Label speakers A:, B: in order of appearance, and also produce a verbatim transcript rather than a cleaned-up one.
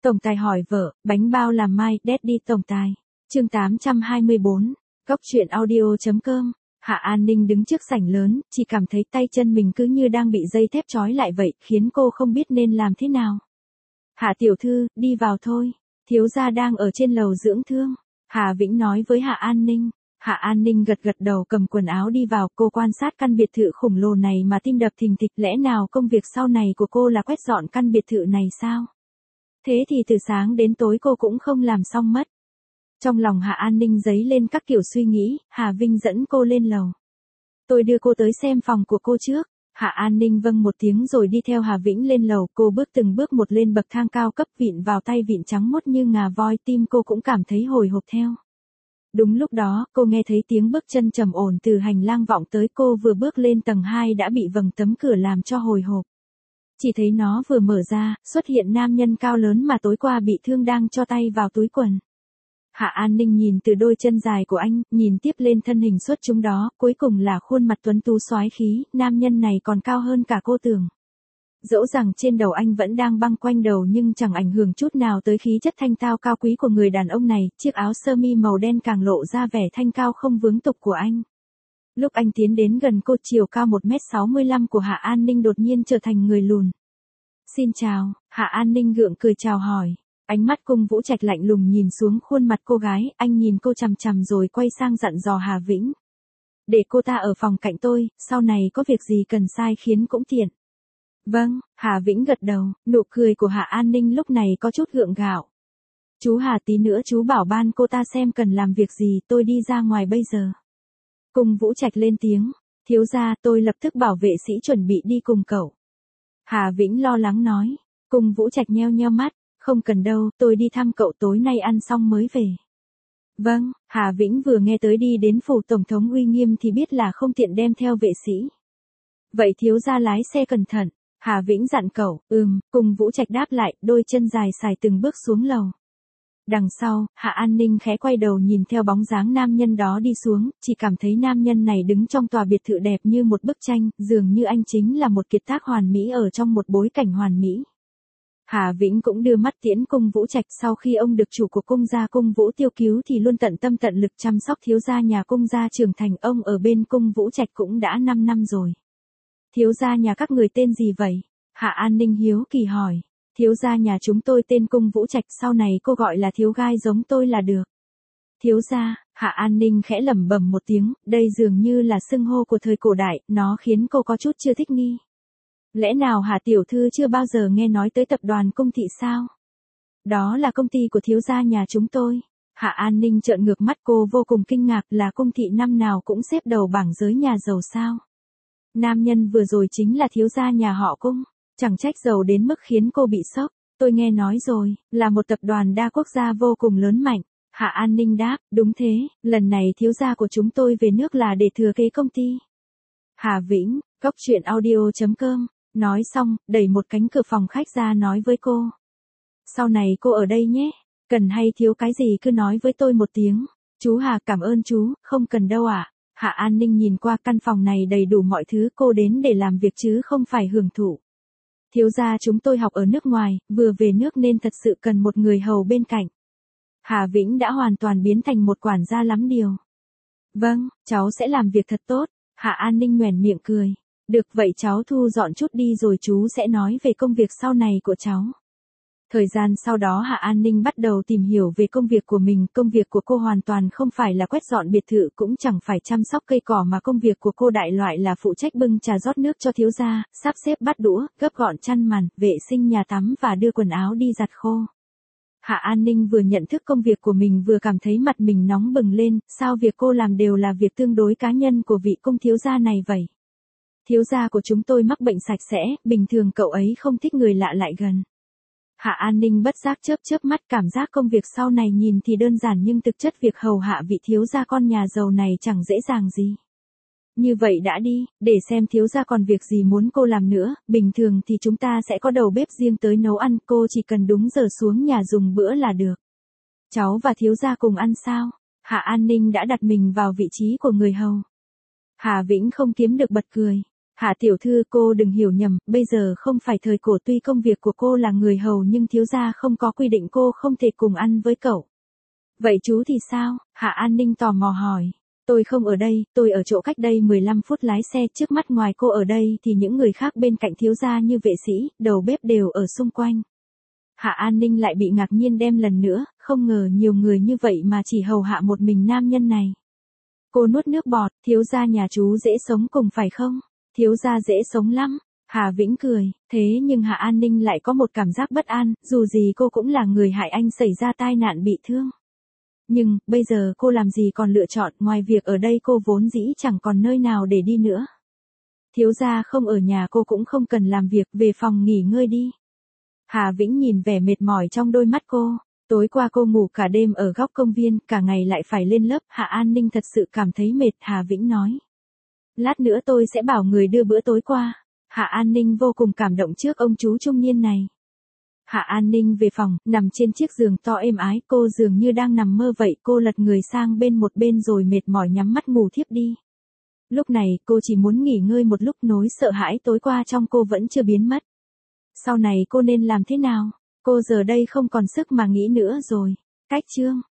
A: Tổng tài hỏi vợ, bánh bao làm mai, Daddy tổng tài. Chương tám trăm hai mươi bốn, Góc truyện audio chấm com. Hạ An Ninh đứng trước sảnh lớn, chỉ cảm thấy tay chân mình cứ như đang bị dây thép trói lại vậy, khiến cô không biết nên làm thế nào. Hạ tiểu thư, đi vào thôi. Thiếu gia đang ở trên lầu dưỡng thương. Hà Vĩnh nói với Hạ An Ninh. Hạ An Ninh gật gật đầu cầm quần áo đi vào, cô quan sát căn biệt thự khổng lồ này mà tim đập thình thịch, lẽ nào công việc sau này của cô là quét dọn căn biệt thự này sao? Thế thì từ sáng đến tối cô cũng không làm xong mất. Trong lòng Hạ An Ninh dấy lên các kiểu suy nghĩ, Hà Vinh dẫn cô lên lầu. Tôi đưa cô tới xem phòng của cô trước. Hạ An Ninh vâng một tiếng rồi đi theo Hà Vĩnh lên lầu, cô bước từng bước một lên bậc thang cao cấp, vịn vào tay vịn trắng muốt như ngà voi, tim cô cũng cảm thấy hồi hộp theo. Đúng lúc đó, cô nghe thấy tiếng bước chân trầm ổn từ hành lang vọng tới, cô vừa bước lên tầng hai đã bị vầng tấm cửa làm cho hồi hộp. Chỉ thấy nó vừa mở ra, xuất hiện nam nhân cao lớn mà tối qua bị thương đang cho tay vào túi quần. Hạ An Ninh nhìn từ đôi chân dài của anh, nhìn tiếp lên thân hình xuất chúng đó, cuối cùng là khuôn mặt tuấn tú soái khí, nam nhân này còn cao hơn cả cô tưởng. Dẫu rằng trên đầu anh vẫn đang băng quanh đầu nhưng chẳng ảnh hưởng chút nào tới khí chất thanh tao cao quý của người đàn ông này, chiếc áo sơ mi màu đen càng lộ ra vẻ thanh cao không vướng tục của anh. Lúc anh tiến đến gần cô, chiều cao một mét sáu mươi lăm của Hạ An Ninh đột nhiên trở thành người lùn. Xin chào, Hạ An Ninh gượng cười chào hỏi. Ánh mắt Cung Vũ Trạch lạnh lùng nhìn xuống khuôn mặt cô gái, anh nhìn cô chằm chằm rồi quay sang dặn dò Hà Vĩnh. Để cô ta ở phòng cạnh tôi, sau này có việc gì cần sai khiến cũng tiện. Vâng, Hà Vĩnh gật đầu, nụ cười của Hạ An Ninh lúc này có chút gượng gạo. Chú Hà, tí nữa chú bảo ban cô ta xem cần làm việc gì, tôi đi ra ngoài bây giờ. Cung Vũ Trạch lên tiếng, thiếu gia, tôi lập tức bảo vệ sĩ chuẩn bị đi cùng cậu. Hà Vĩnh lo lắng nói. Cung Vũ Trạch nheo nheo mắt, không cần đâu, tôi đi thăm cậu, tối nay ăn xong mới về. Vâng, Hà Vĩnh vừa nghe tới đi đến phủ tổng thống uy nghiêm thì biết là không tiện đem theo vệ sĩ. Vậy thiếu gia lái xe cẩn thận, Hà Vĩnh dặn cậu. Ừm, Cung Vũ Trạch đáp lại, đôi chân dài xài từng bước xuống lầu. Đằng sau, Hạ An Ninh khẽ quay đầu nhìn theo bóng dáng nam nhân đó đi xuống, chỉ cảm thấy nam nhân này đứng trong tòa biệt thự đẹp như một bức tranh, dường như anh chính là một kiệt tác hoàn mỹ ở trong một bối cảnh hoàn mỹ. Hà Vĩnh cũng đưa mắt tiễn Cung Vũ Trạch, sau khi ông được chủ của cung gia Cung Vũ Tiêu cứu thì luôn tận tâm tận lực chăm sóc thiếu gia nhà cung gia trưởng thành, ông ở bên Cung Vũ Trạch cũng đã năm năm rồi. Thiếu gia nhà các người tên gì vậy? Hạ An Ninh hiếu kỳ hỏi. Thiếu gia nhà chúng tôi tên Cung Vũ Trạch, sau này cô gọi là thiếu gai giống tôi là được. Thiếu gia, Hạ An Ninh khẽ lẩm bẩm một tiếng, đây dường như là xưng hô của thời cổ đại, nó khiến cô có chút chưa thích nghi. Lẽ nào Hạ tiểu thư chưa bao giờ nghe nói tới tập đoàn Cung thị sao? Đó là công ty của thiếu gia nhà chúng tôi. Hạ An Ninh trợn ngược mắt, cô vô cùng kinh ngạc, là Cung thị năm nào cũng xếp đầu bảng giới nhà giàu sao? Nam nhân vừa rồi chính là thiếu gia nhà họ Cung, chẳng trách giàu đến mức khiến cô bị sốc. Tôi nghe nói rồi, là một tập đoàn đa quốc gia vô cùng lớn mạnh. Hạ An Ninh đáp, đúng thế, lần này thiếu gia của chúng tôi về nước là để thừa kế công ty. Hà Vĩnh, Góc truyện audio chấm com. Nói xong, đẩy một cánh cửa phòng khách ra nói với cô. Sau này cô ở đây nhé, cần hay thiếu cái gì cứ nói với tôi một tiếng. Chú Hà, cảm ơn chú, không cần đâu ạ. À? Hạ An Ninh nhìn qua căn phòng này đầy đủ mọi thứ, cô đến để làm việc chứ không phải hưởng thụ. Thiếu gia chúng tôi học ở nước ngoài, vừa về nước nên thật sự cần một người hầu bên cạnh. Hà Vĩnh đã hoàn toàn biến thành một quản gia lắm điều. Vâng, cháu sẽ làm việc thật tốt. Hạ An Ninh nhoẻn miệng cười. Được vậy cháu thu dọn chút đi rồi chú sẽ nói về công việc sau này của cháu. Thời gian sau đó Hạ An Ninh bắt đầu tìm hiểu về công việc của mình, công việc của cô hoàn toàn không phải là quét dọn biệt thự, cũng chẳng phải chăm sóc cây cỏ, mà công việc của cô đại loại là phụ trách bưng trà rót nước cho thiếu gia, sắp xếp bát đũa, gấp gọn chăn màn, vệ sinh nhà tắm và đưa quần áo đi giặt khô. Hạ An Ninh vừa nhận thức công việc của mình vừa cảm thấy mặt mình nóng bừng lên, sao việc cô làm đều là việc tương đối cá nhân của vị cung thiếu gia này vậy? Thiếu gia của chúng tôi mắc bệnh sạch sẽ, bình thường cậu ấy không thích người lạ lại gần. Hạ An Ninh bất giác chớp chớp mắt, cảm giác công việc sau này nhìn thì đơn giản nhưng thực chất việc hầu hạ vị thiếu gia con nhà giàu này chẳng dễ dàng gì. Như vậy đã đi, để xem thiếu gia còn việc gì muốn cô làm nữa, bình thường thì chúng ta sẽ có đầu bếp riêng tới nấu ăn, cô chỉ cần đúng giờ xuống nhà dùng bữa là được. Cháu và thiếu gia cùng ăn sao? Hạ An Ninh đã đặt mình vào vị trí của người hầu. Hà Vĩnh không kiếm được bật cười. Hạ tiểu thư, cô đừng hiểu nhầm, bây giờ không phải thời cổ, tuy công việc của cô là người hầu nhưng thiếu gia không có quy định cô không thể cùng ăn với cậu. Vậy chú thì sao? Hạ An Ninh tò mò hỏi. Tôi không ở đây, tôi ở chỗ cách đây mười lăm phút lái xe, trước mắt ngoài cô ở đây thì những người khác bên cạnh thiếu gia như vệ sĩ, đầu bếp đều ở xung quanh. Hạ An Ninh lại bị ngạc nhiên đem lần nữa, không ngờ nhiều người như vậy mà chỉ hầu hạ một mình nam nhân này. Cô nuốt nước bọt, thiếu gia nhà chú dễ sống cùng phải không? Thiếu gia dễ sống lắm. Hà Vĩnh cười, thế nhưng Hạ An Ninh lại có một cảm giác bất an, dù gì cô cũng là người hại anh xảy ra tai nạn bị thương. Nhưng, bây giờ cô làm gì còn lựa chọn, ngoài việc ở đây cô vốn dĩ chẳng còn nơi nào để đi nữa. Thiếu gia không ở nhà cô cũng không cần làm việc, về phòng nghỉ ngơi đi. Hà Vĩnh nhìn vẻ mệt mỏi trong đôi mắt cô. Tối qua cô ngủ cả đêm ở góc công viên, cả ngày lại phải lên lớp, Hạ An Ninh thật sự cảm thấy mệt, Hà Vĩnh nói. Lát nữa tôi sẽ bảo người đưa bữa tối qua. Hạ An Ninh vô cùng cảm động trước ông chú trung niên này. Hạ An Ninh về phòng, nằm trên chiếc giường to êm ái, cô dường như đang nằm mơ vậy, cô lật người sang bên một bên rồi mệt mỏi nhắm mắt ngủ thiếp đi. Lúc này, cô chỉ muốn nghỉ ngơi một lúc, nỗi sợ hãi tối qua trong cô vẫn chưa biến mất. Sau này cô nên làm thế nào? Cô giờ đây không còn sức mà nghĩ nữa rồi. Cách chương